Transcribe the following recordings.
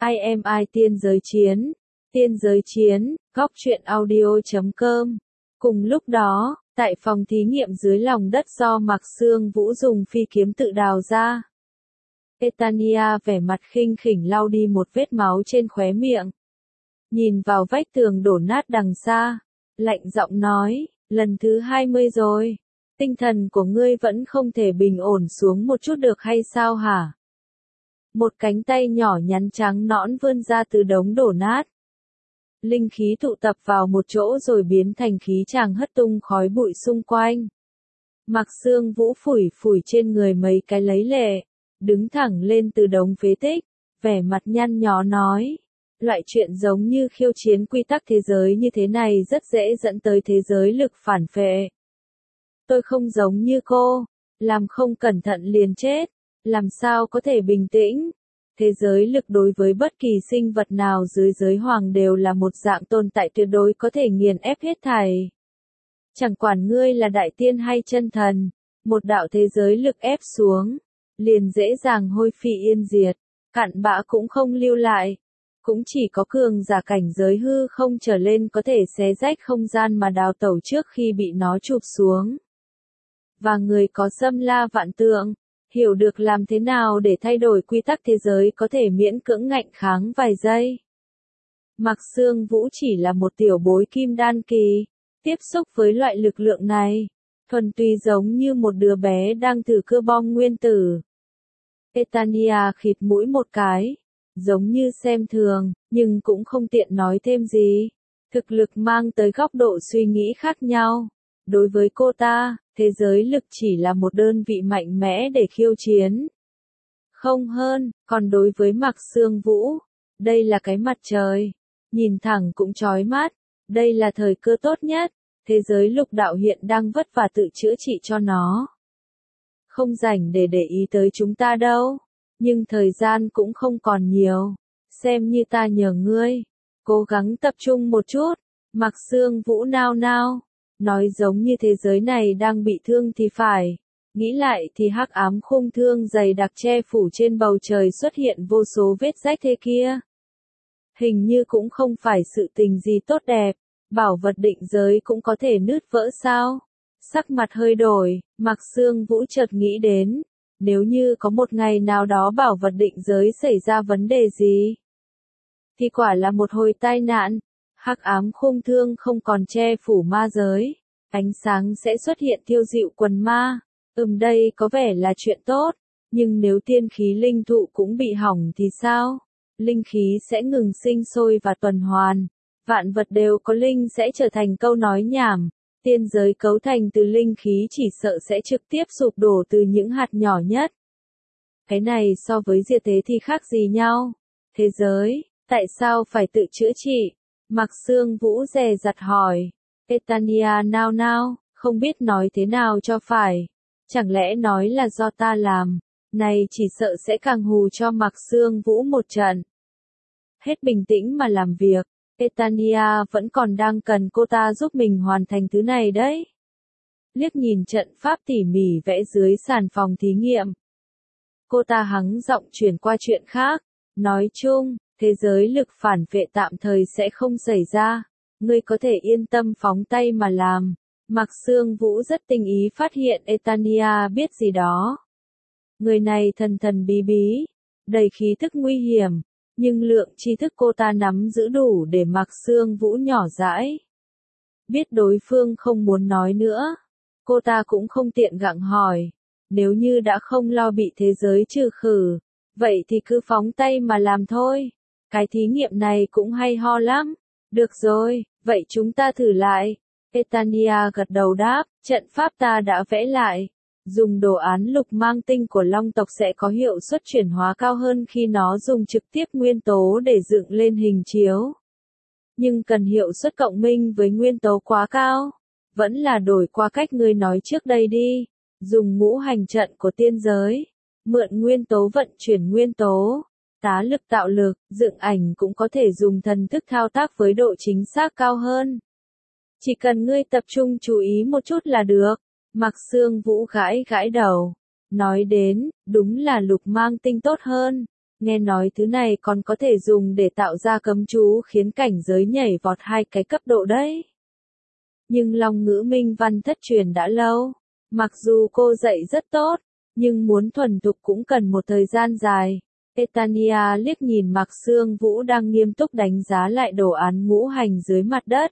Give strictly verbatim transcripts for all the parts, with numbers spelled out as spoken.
I am I tiên giới chiến, tiên giới chiến, góc truyện audio.com. Cùng lúc đó, tại phòng thí nghiệm dưới lòng đất do Mạc Xương Vũ dùng phi kiếm tự đào ra, Etania vẻ mặt khinh khỉnh lau đi một vết máu trên khóe miệng. Nhìn vào vách tường đổ nát đằng xa, lạnh giọng nói, lần thứ hai mươi rồi, tinh thần của ngươi vẫn không thể bình ổn xuống một chút được hay sao hả? Một cánh tay nhỏ nhắn trắng nõn vươn ra từ đống đổ nát. Linh khí tụ tập vào một chỗ rồi biến thành khí tràng hất tung khói bụi xung quanh. Mạc Xương Vũ phủi phủi trên người mấy cái lấy lệ, đứng thẳng lên từ đống phế tích, vẻ mặt nhăn nhó nói, loại chuyện giống như khiêu chiến quy tắc thế giới như thế này rất dễ dẫn tới thế giới lực phản phệ. Tôi không giống như cô, làm không cẩn thận liền chết, làm sao có thể bình tĩnh. Thế giới lực đối với bất kỳ sinh vật nào dưới giới hoàng đều là một dạng tồn tại tuyệt đối có thể nghiền ép hết thảy. Chẳng quản ngươi là đại tiên hay chân thần, một đạo thế giới lực ép xuống, liền dễ dàng hôi phi yên diệt, cặn bã cũng không lưu lại. Cũng chỉ có cường giả cảnh giới hư không trở lên có thể xé rách không gian mà đào tẩu trước khi bị nó chụp xuống. Và người có xâm la vạn tượng, hiểu được làm thế nào để thay đổi quy tắc thế giới có thể miễn cưỡng ngạnh kháng vài giây. Mạc Xương Vũ chỉ là một tiểu bối kim đan kỳ, tiếp xúc với loại lực lượng này, thuần túy giống như một đứa bé đang thử cưa bom nguyên tử. Etania khịt mũi một cái, giống như xem thường, nhưng cũng không tiện nói thêm gì. Thực lực mang tới góc độ suy nghĩ khác nhau. Đối với cô ta, thế giới lực chỉ là một đơn vị mạnh mẽ để khiêu chiến. Không hơn, còn đối với Mạc Xương Vũ, đây là cái mặt trời, nhìn thẳng cũng chói mắt, đây là thời cơ tốt nhất, thế giới lục đạo hiện đang vất vả tự chữa trị cho nó. Không rảnh để để ý tới chúng ta đâu, nhưng thời gian cũng không còn nhiều, xem như ta nhờ ngươi, cố gắng tập trung một chút. Mạc Xương Vũ nao nao, nói giống như thế giới này đang bị thương thì phải, nghĩ lại thì hắc ám khung thương dày đặc che phủ trên bầu trời xuất hiện vô số vết rách thế kia. Hình như cũng không phải sự tình gì tốt đẹp, bảo vật định giới cũng có thể nứt vỡ sao? Sắc mặt hơi đổi, Mạc Xương Vũ chợt nghĩ đến, nếu như có một ngày nào đó bảo vật định giới xảy ra vấn đề gì, thì quả là một hồi tai nạn. Hắc ám khung thương không còn che phủ ma giới, ánh sáng sẽ xuất hiện tiêu dịu quần ma. Ừm đây có vẻ là chuyện tốt, nhưng nếu tiên khí linh thụ cũng bị hỏng thì sao? Linh khí sẽ ngừng sinh sôi và tuần hoàn, vạn vật đều có linh sẽ trở thành câu nói nhảm. Tiên giới cấu thành từ linh khí chỉ sợ sẽ trực tiếp sụp đổ từ những hạt nhỏ nhất. Cái này so với diệt thế thì khác gì nhau? Thế giới, tại sao phải tự chữa trị? Mạc Xương Vũ dè dặt hỏi. Etania nao nao, không biết nói thế nào cho phải. Chẳng lẽ nói là do ta làm, này chỉ sợ sẽ càng hù cho Mạc Xương Vũ một trận. Hết bình tĩnh mà làm việc, Etania vẫn còn đang cần cô ta giúp mình hoàn thành thứ này đấy. Liếc nhìn trận pháp tỉ mỉ vẽ dưới sàn phòng thí nghiệm, cô ta hắng giọng chuyển qua chuyện khác, nói chung, thế giới lực phản vệ tạm thời sẽ không xảy ra, ngươi có thể yên tâm phóng tay mà làm. Mạc Xương Vũ rất tinh ý phát hiện Etania biết gì đó. Người này thần thần bí bí, đầy khí thức nguy hiểm, nhưng lượng tri thức cô ta nắm giữ đủ để Mạc Xương Vũ nhỏ dãi. Biết đối phương không muốn nói nữa, cô ta cũng không tiện gặng hỏi, nếu như đã không lo bị thế giới trừ khử, vậy thì cứ phóng tay mà làm thôi. Cái thí nghiệm này cũng hay ho lắm. Được rồi, vậy chúng ta thử lại. Etania gật đầu đáp, trận pháp ta đã vẽ lại. Dùng đồ án lục mang tinh của long tộc sẽ có hiệu suất chuyển hóa cao hơn khi nó dùng trực tiếp nguyên tố để dựng lên hình chiếu. Nhưng cần hiệu suất cộng minh với nguyên tố quá cao. Vẫn là đổi qua cách ngươi nói trước đây đi. Dùng ngũ hành trận của tiên giới. Mượn nguyên tố vận chuyển nguyên tố. Tá lực tạo lực, dựng ảnh cũng có thể dùng thần thức thao tác với độ chính xác cao hơn. Chỉ cần ngươi tập trung chú ý một chút là được. Mạc Xương Vũ gãi gãi đầu, nói đến, đúng là lục mang tinh tốt hơn. Nghe nói thứ này còn có thể dùng để tạo ra cấm chú khiến cảnh giới nhảy vọt hai cái cấp độ đấy. Nhưng Long ngữ minh văn thất truyền đã lâu. Mặc dù cô dạy rất tốt, nhưng muốn thuần thục cũng cần một thời gian dài. Etania liếc nhìn Mạc Xương Vũ đang nghiêm túc đánh giá lại đồ án ngũ hành dưới mặt đất.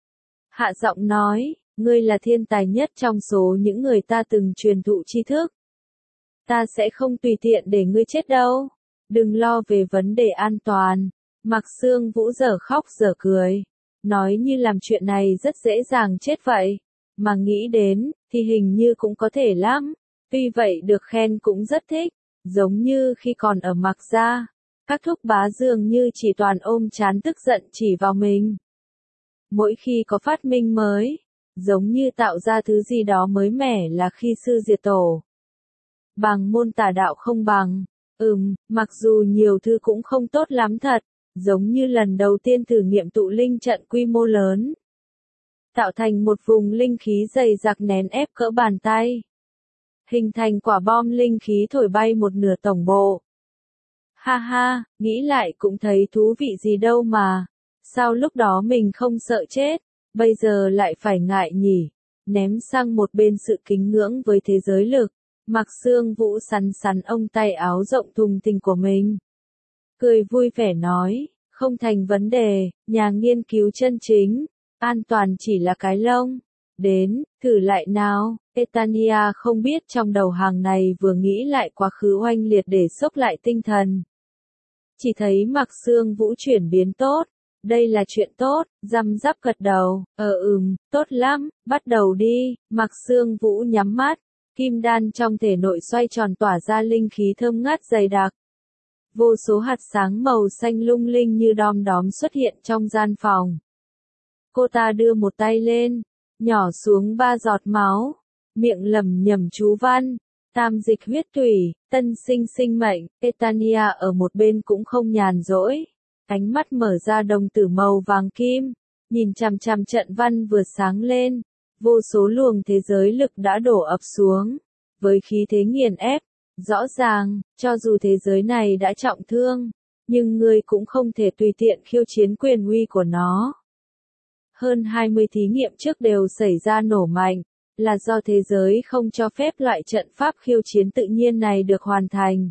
Hạ giọng nói, ngươi là thiên tài nhất trong số những người ta từng truyền thụ tri thức. Ta sẽ không tùy tiện để ngươi chết đâu. Đừng lo về vấn đề an toàn. Mạc Xương Vũ dở khóc dở cười. Nói như làm chuyện này rất dễ dàng chết vậy. Mà nghĩ đến, thì hình như cũng có thể lắm. Tuy vậy được khen cũng rất thích. Giống như khi còn ở Mạc Gia. Các thúc bá dường như chỉ toàn ôm chán tức giận chỉ vào mình. Mỗi khi có phát minh mới, giống như tạo ra thứ gì đó mới mẻ là khi sư diệt tổ. Bằng môn tà đạo không bằng. Ừm, mặc dù nhiều thứ cũng không tốt lắm thật, giống như lần đầu tiên thử nghiệm tụ linh trận quy mô lớn. Tạo thành một vùng linh khí dày dặc nén ép cỡ bàn tay. Hình thành quả bom linh khí thổi bay một nửa tổng bộ. Ha ha, nghĩ lại cũng thấy thú vị gì đâu mà. Sao lúc đó mình không sợ chết, bây giờ lại phải ngại nhỉ? Ném sang một bên sự kính ngưỡng với thế giới lực. Mạc Xương Vũ sắn sắn ông tay áo rộng thùng thình của mình. Cười vui vẻ nói, không thành vấn đề, nhà nghiên cứu chân chính, an toàn chỉ là cái lông. Đến, thử lại nào. Etania không biết trong đầu hàng này vừa nghĩ lại quá khứ oanh liệt để sốc lại tinh thần. Chỉ thấy Mạc Xương Vũ chuyển biến tốt. Đây là chuyện tốt, răm rắp gật đầu, ờ ừm, tốt lắm, bắt đầu đi. Mạc Xương Vũ nhắm mắt. Kim đan trong thể nội xoay tròn tỏa ra linh khí thơm ngát dày đặc. Vô số hạt sáng màu xanh lung linh như đom đóm xuất hiện trong gian phòng. Cô ta đưa một tay lên, nhỏ xuống ba giọt máu, miệng lẩm nhẩm chú văn, tam dịch huyết thủy, tân sinh sinh mệnh. Etania ở một bên cũng không nhàn rỗi, ánh mắt mở ra đồng tử màu vàng kim, nhìn chằm chằm trận văn vừa sáng lên. Vô số luồng thế giới lực đã đổ ập xuống, với khí thế nghiền ép. Rõ ràng, cho dù thế giới này đã trọng thương, nhưng ngươi cũng không thể tùy tiện khiêu chiến quyền uy của nó. Hơn hai mươi thí nghiệm trước đều xảy ra nổ mạnh, là do thế giới không cho phép loại trận pháp khiêu chiến tự nhiên này được hoàn thành.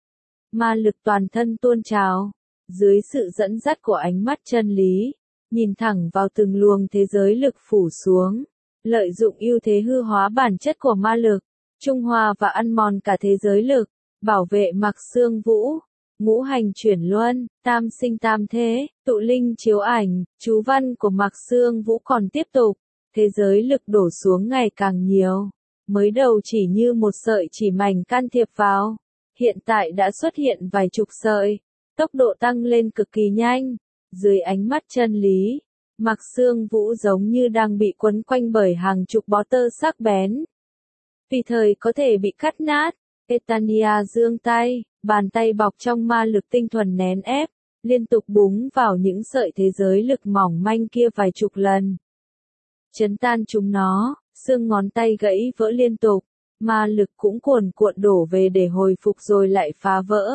Ma lực toàn thân tuôn trào, dưới sự dẫn dắt của ánh mắt chân lý, nhìn thẳng vào từng luồng thế giới lực phủ xuống. Lợi dụng ưu thế hư hóa bản chất của ma lực, trung hòa và ăn mòn cả thế giới lực, bảo vệ Mạc Xương Vũ, ngũ hành chuyển luân, tam sinh tam thế, tụ linh chiếu ảnh, chú văn của Mạc Xương Vũ còn tiếp tục, thế giới lực đổ xuống ngày càng nhiều, mới đầu chỉ như một sợi chỉ mảnh can thiệp vào, hiện tại đã xuất hiện vài chục sợi, tốc độ tăng lên cực kỳ nhanh, dưới ánh mắt chân lý. Mạc Xương Vũ giống như đang bị quấn quanh bởi hàng chục bó tơ sắc bén. Tùy thời có thể bị cắt nát. Etania giương tay, bàn tay bọc trong ma lực tinh thuần nén ép, liên tục búng vào những sợi thế giới lực mỏng manh kia vài chục lần. Chấn tan chúng nó, xương ngón tay gãy vỡ liên tục, ma lực cũng cuồn cuộn đổ về để hồi phục rồi lại phá vỡ.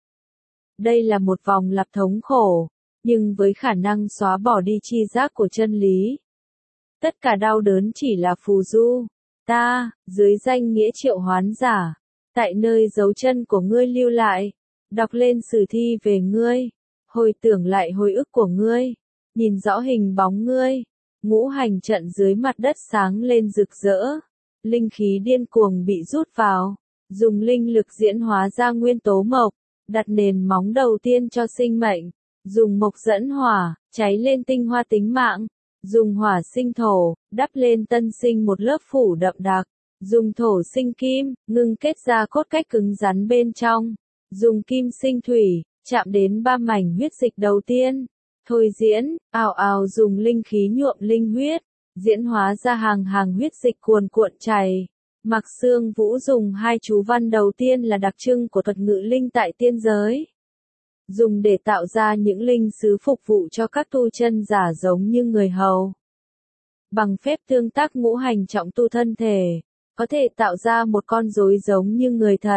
Đây là một vòng lặp thống khổ. Nhưng với khả năng xóa bỏ đi chi giác của chân lý. Tất cả đau đớn chỉ là phù du. Ta, dưới danh nghĩa triệu hoán giả, tại nơi dấu chân của ngươi lưu lại, đọc lên sử thi về ngươi, hồi tưởng lại hồi ức của ngươi, nhìn rõ hình bóng ngươi, ngũ hành trận dưới mặt đất sáng lên rực rỡ, linh khí điên cuồng bị rút vào, dùng linh lực diễn hóa ra nguyên tố mộc, đặt nền móng đầu tiên cho sinh mệnh. Dùng mộc dẫn hỏa, cháy lên tinh hoa tính mạng. Dùng hỏa sinh thổ, đắp lên tân sinh một lớp phủ đậm đặc. Dùng thổ sinh kim, ngưng kết ra cốt cách cứng rắn bên trong. Dùng kim sinh thủy, chạm đến ba mảnh huyết dịch đầu tiên. Thôi diễn, ào ào dùng linh khí nhuộm linh huyết. Diễn hóa ra hàng hàng huyết dịch cuồn cuộn chảy. Mạc Xương Vũ dùng hai chú văn đầu tiên là đặc trưng của thuật ngự linh tại tiên giới. Dùng để tạo ra những linh sứ phục vụ cho các tu chân giả giống như người hầu. Bằng phép tương tác ngũ hành trọng tu thân thể, có thể tạo ra một con rối giống như người thật,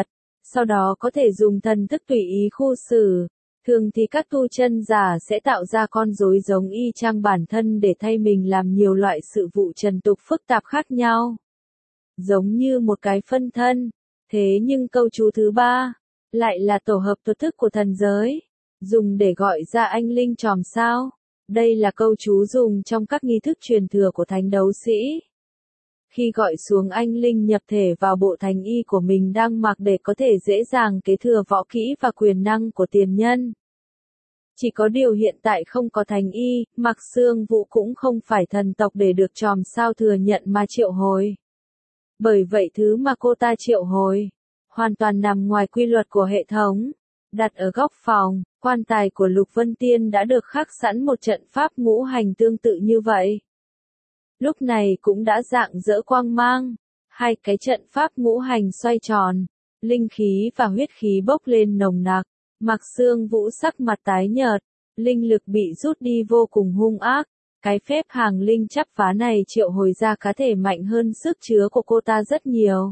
sau đó có thể dùng thần thức tùy ý khu xử. Thường thì các tu chân giả sẽ tạo ra con rối giống y chang bản thân để thay mình làm nhiều loại sự vụ trần tục phức tạp khác nhau. Giống như một cái phân thân. Thế nhưng câu chú thứ ba, lại là tổ hợp thuật thức của thần giới, dùng để gọi ra anh linh chòm sao. Đây là câu chú dùng trong các nghi thức truyền thừa của thánh đấu sĩ. Khi gọi xuống anh linh nhập thể vào bộ thành y của mình đang mặc để có thể dễ dàng kế thừa võ kỹ và quyền năng của tiền nhân. Chỉ có điều hiện tại không có thành y, Mạc Xương Vũ cũng không phải thần tộc để được chòm sao thừa nhận mà triệu hồi. Bởi vậy thứ mà cô ta triệu hồi, hoàn toàn nằm ngoài quy luật của hệ thống. Đặt ở góc phòng, quan tài của Lục Vân Tiên đã được khắc sẵn một trận pháp ngũ hành tương tự như vậy. Lúc này cũng đã rạng rỡ quang mang, hai cái trận pháp ngũ hành xoay tròn, linh khí và huyết khí bốc lên nồng nặc, Mạc Xương Vũ sắc mặt tái nhợt, linh lực bị rút đi vô cùng hung ác, cái phép hàng linh chắp vá này triệu hồi ra cá thể mạnh hơn sức chứa của cô ta rất nhiều.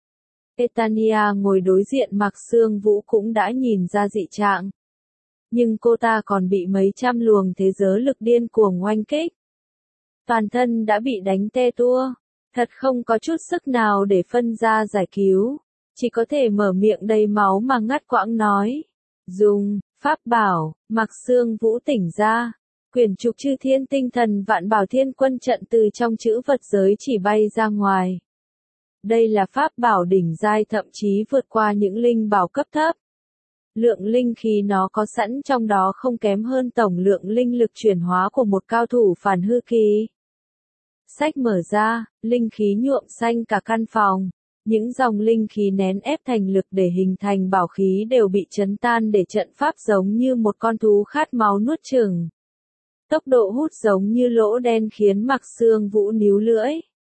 Etania ngồi đối diện Mạc Xương Vũ cũng đã nhìn ra dị trạng. Nhưng cô ta còn bị mấy trăm luồng thế giới lực điên cuồng oanh kích. Toàn thân đã bị đánh te tua, thật không có chút sức nào để phân ra giải cứu, chỉ có thể mở miệng đầy máu mà ngắt quãng nói. Dùng, pháp bảo, Mạc Xương Vũ tỉnh ra, quyển trục chư thiên tinh thần vạn bảo thiên quân trận từ trong chữ vật giới chỉ bay ra ngoài. Đây là pháp bảo đỉnh giai thậm chí vượt qua những linh bảo cấp thấp. Lượng linh khí nó có sẵn trong đó không kém hơn tổng lượng linh lực chuyển hóa của một cao thủ phản hư kỳ. Sách mở ra, linh khí nhuộm xanh cả căn phòng. Những dòng linh khí nén ép thành lực để hình thành bảo khí đều bị chấn tan để trận pháp giống như một con thú khát máu nuốt chửng. Tốc độ hút giống như lỗ đen khiến Mạc Xương Vũ níu lưỡi.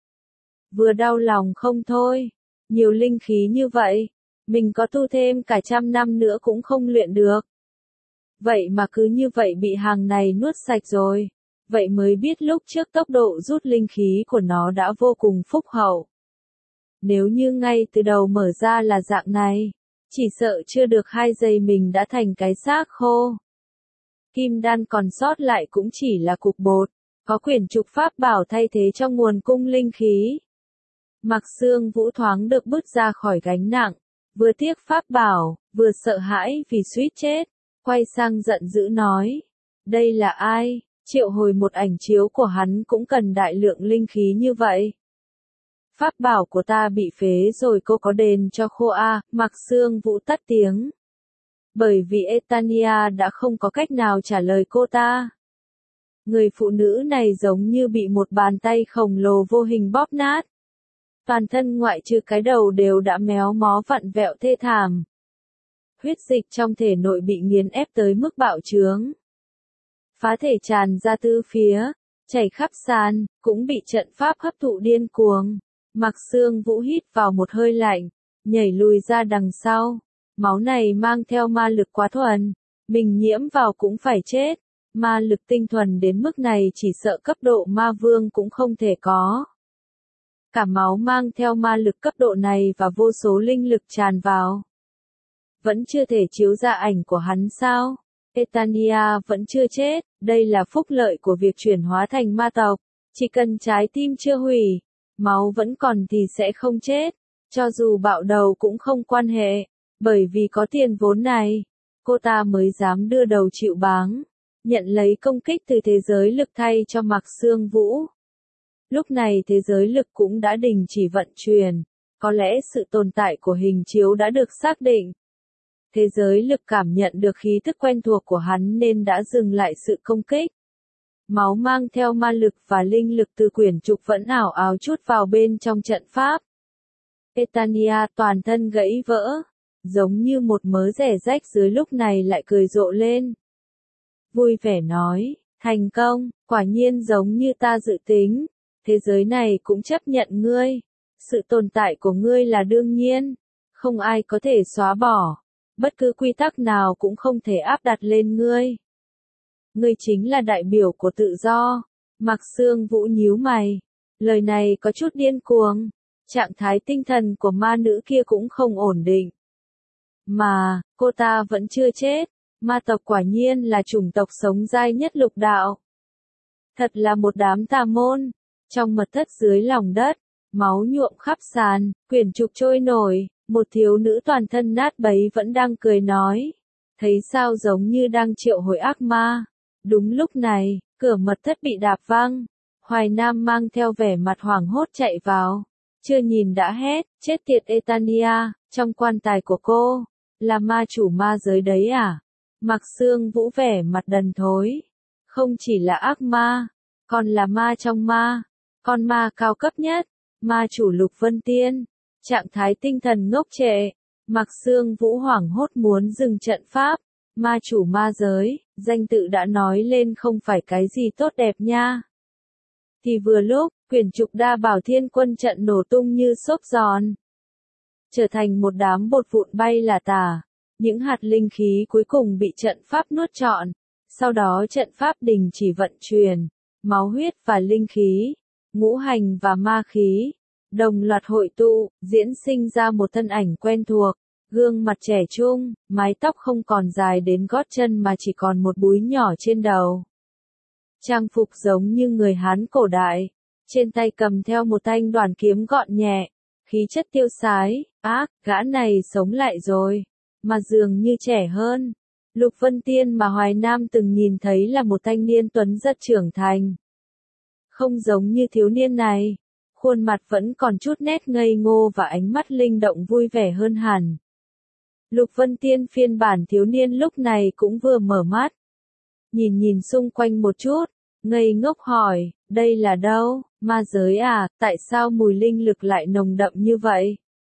Vừa đau lòng không thôi, nhiều linh khí như vậy, mình có tu thêm cả trăm năm nữa cũng không luyện được. Vậy mà cứ như vậy bị hàng này nuốt sạch rồi, vậy mới biết lúc trước tốc độ rút linh khí của nó đã vô cùng phúc hậu. Nếu như ngay từ đầu mở ra là dạng này, chỉ sợ chưa được hai giây mình đã thành cái xác khô. Kim đan còn sót lại cũng chỉ là cục bột, có quyển trục pháp bảo thay thế cho nguồn cung linh khí. Mạc Xương Vũ thoáng được bứt ra khỏi gánh nặng, vừa tiếc pháp bảo, vừa sợ hãi vì suýt chết, quay sang giận dữ nói. Đây là ai? Triệu hồi một ảnh chiếu của hắn cũng cần đại lượng linh khí như vậy. Pháp bảo của ta bị phế rồi cô có đền cho khô a, Mạc Xương Vũ tắt tiếng. Bởi vì Etania đã không có cách nào trả lời cô ta. Người phụ nữ này giống như bị một bàn tay khổng lồ vô hình bóp nát. Toàn thân ngoại trừ cái đầu đều đã méo mó vặn vẹo thê thảm. Huyết dịch trong thể nội bị nghiền ép tới mức bạo trướng. Phá thể tràn ra tứ phía, chảy khắp sàn, cũng bị trận pháp hấp thụ điên cuồng. Mạc Xương Vũ hít vào một hơi lạnh, nhảy lùi ra đằng sau. Máu này mang theo ma lực quá thuần, mình nhiễm vào cũng phải chết. Ma lực tinh thuần đến mức này chỉ sợ cấp độ ma vương cũng không thể có. Cả máu mang theo ma lực cấp độ này và vô số linh lực tràn vào. Vẫn chưa thể chiếu ra ảnh của hắn sao? Etania vẫn chưa chết, đây là phúc lợi của việc chuyển hóa thành ma tộc. Chỉ cần trái tim chưa hủy, máu vẫn còn thì sẽ không chết. Cho dù bạo đầu cũng không quan hệ, bởi vì có tiền vốn này, cô ta mới dám đưa đầu chịu báng, nhận lấy công kích từ thế giới lực thay cho Mạc Xương Vũ. Lúc này thế giới lực cũng đã đình chỉ vận chuyển, có lẽ sự tồn tại của hình chiếu đã được xác định. Thế giới lực cảm nhận được khí thức quen thuộc của hắn nên đã dừng lại sự công kích. Máu mang theo ma lực và linh lực từ quyển trục vẫn ảo ảo chút vào bên trong trận pháp. Etania toàn thân gãy vỡ, giống như một mớ rẻ rách dưới lúc này lại cười rộ lên. Vui vẻ nói, thành công, quả nhiên giống như ta dự tính, thế giới này cũng chấp nhận ngươi. Sự tồn tại của ngươi là đương nhiên, không ai có thể xóa bỏ, bất cứ quy tắc nào cũng không thể áp đặt lên ngươi. Ngươi chính là đại biểu của tự do. Mạc Xương Vũ nhíu mày, lời này có chút điên cuồng, trạng thái tinh thần của ma nữ kia cũng không ổn định. Mà, cô ta vẫn chưa chết. Ma tộc quả nhiên là chủng tộc sống dai nhất lục đạo. Thật là một đám tà môn. Trong mật thất dưới lòng đất, máu nhuộm khắp sàn, quyển trục trôi nổi, một thiếu nữ toàn thân nát bấy vẫn đang cười nói. Thấy sao giống như đang triệu hồi ác ma. Đúng lúc này, cửa mật thất bị đạp văng. Hoài Nam mang theo vẻ mặt hoảng hốt chạy vào. Chưa nhìn đã hét, chết tiệt Etania, trong quan tài của cô, là ma chủ ma giới đấy à? Mạc Xương Vũ vẻ mặt đần thối. Không chỉ là ác ma, còn là ma trong ma. Con ma cao cấp nhất, ma chủ Lục Vân Tiên. Trạng thái tinh thần ngốc trệ. Mạc Xương Vũ hoảng hốt muốn dừng trận pháp. Ma chủ ma giới, danh tự đã nói lên không phải cái gì tốt đẹp nha. Thì vừa lúc, quyển trục đa bảo thiên quân trận nổ tung như xốp giòn. Trở thành một đám bột vụn bay là tả. Những hạt linh khí cuối cùng bị trận pháp nuốt trọn. Sau đó trận pháp đình chỉ vận chuyển. Máu huyết và linh khí, ngũ hành và ma khí, đồng loạt hội tụ, diễn sinh ra một thân ảnh quen thuộc. Gương mặt trẻ trung, mái tóc không còn dài đến gót chân mà chỉ còn một búi nhỏ trên đầu. Trang phục giống như người Hán cổ đại, trên tay cầm theo một thanh đoản kiếm gọn nhẹ, khí chất tiêu sái. Ác, gã này sống lại rồi, mà dường như trẻ hơn. Lục Vân Tiên mà Hoài Nam từng nhìn thấy là một thanh niên tuấn rất trưởng thành. Không giống như thiếu niên này, khuôn mặt vẫn còn chút nét ngây ngô và ánh mắt linh động vui vẻ hơn hẳn. Lục Vân Tiên phiên bản thiếu niên lúc này cũng vừa mở mắt. Nhìn nhìn xung quanh một chút, ngây ngốc hỏi, đây là đâu, ma giới à, tại sao mùi linh lực lại nồng đậm như vậy?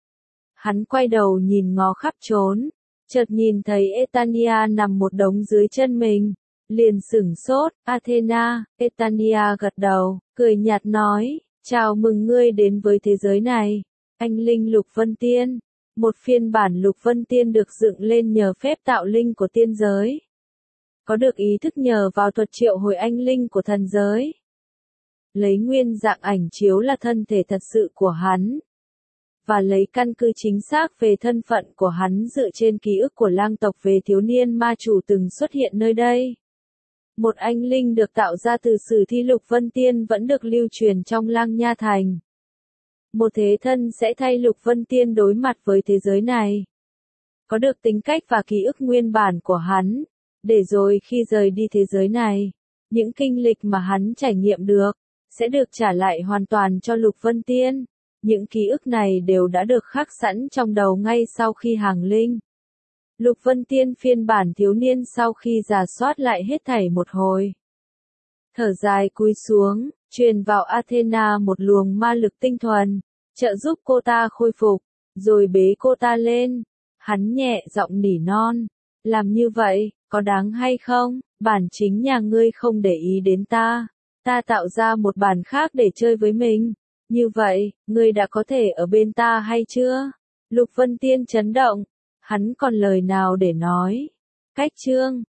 Hắn quay đầu nhìn ngó khắp trốn, chợt nhìn thấy Etania nằm một đống dưới chân mình, liền sửng sốt. Athena. Etania gật đầu, cười nhạt nói, chào mừng ngươi đến với thế giới này, anh linh Lục Vân Tiên. Một phiên bản Lục Vân Tiên được dựng lên nhờ phép tạo linh của tiên giới. Có được ý thức nhờ vào thuật triệu hồi anh linh của thần giới. Lấy nguyên dạng ảnh chiếu là thân thể thật sự của hắn. Và lấy căn cứ chính xác về thân phận của hắn dựa trên ký ức của lang tộc về thiếu niên ma chủ từng xuất hiện nơi đây. Một anh linh được tạo ra từ sử thi Lục Vân Tiên vẫn được lưu truyền trong Lang Nha Thành. Một thế thân sẽ thay Lục Vân Tiên đối mặt với thế giới này. Có được tính cách và ký ức nguyên bản của hắn, để rồi khi rời đi thế giới này, những kinh lịch mà hắn trải nghiệm được, sẽ được trả lại hoàn toàn cho Lục Vân Tiên. Những ký ức này đều đã được khắc sẵn trong đầu ngay sau khi hàng linh. Lục Vân Tiên phiên bản thiếu niên sau khi rà soát lại hết thảy một hồi. Thở dài cúi xuống, truyền vào Athena một luồng ma lực tinh thuần, trợ giúp cô ta khôi phục, rồi bế cô ta lên. Hắn nhẹ giọng nỉ non, làm như vậy, có đáng hay không? Bản chính nhà ngươi không để ý đến ta, ta tạo ra một bản khác để chơi với mình. Như vậy, ngươi đã có thể ở bên ta hay chưa? Lục Vân Tiên chấn động, hắn còn lời nào để nói. Cách chương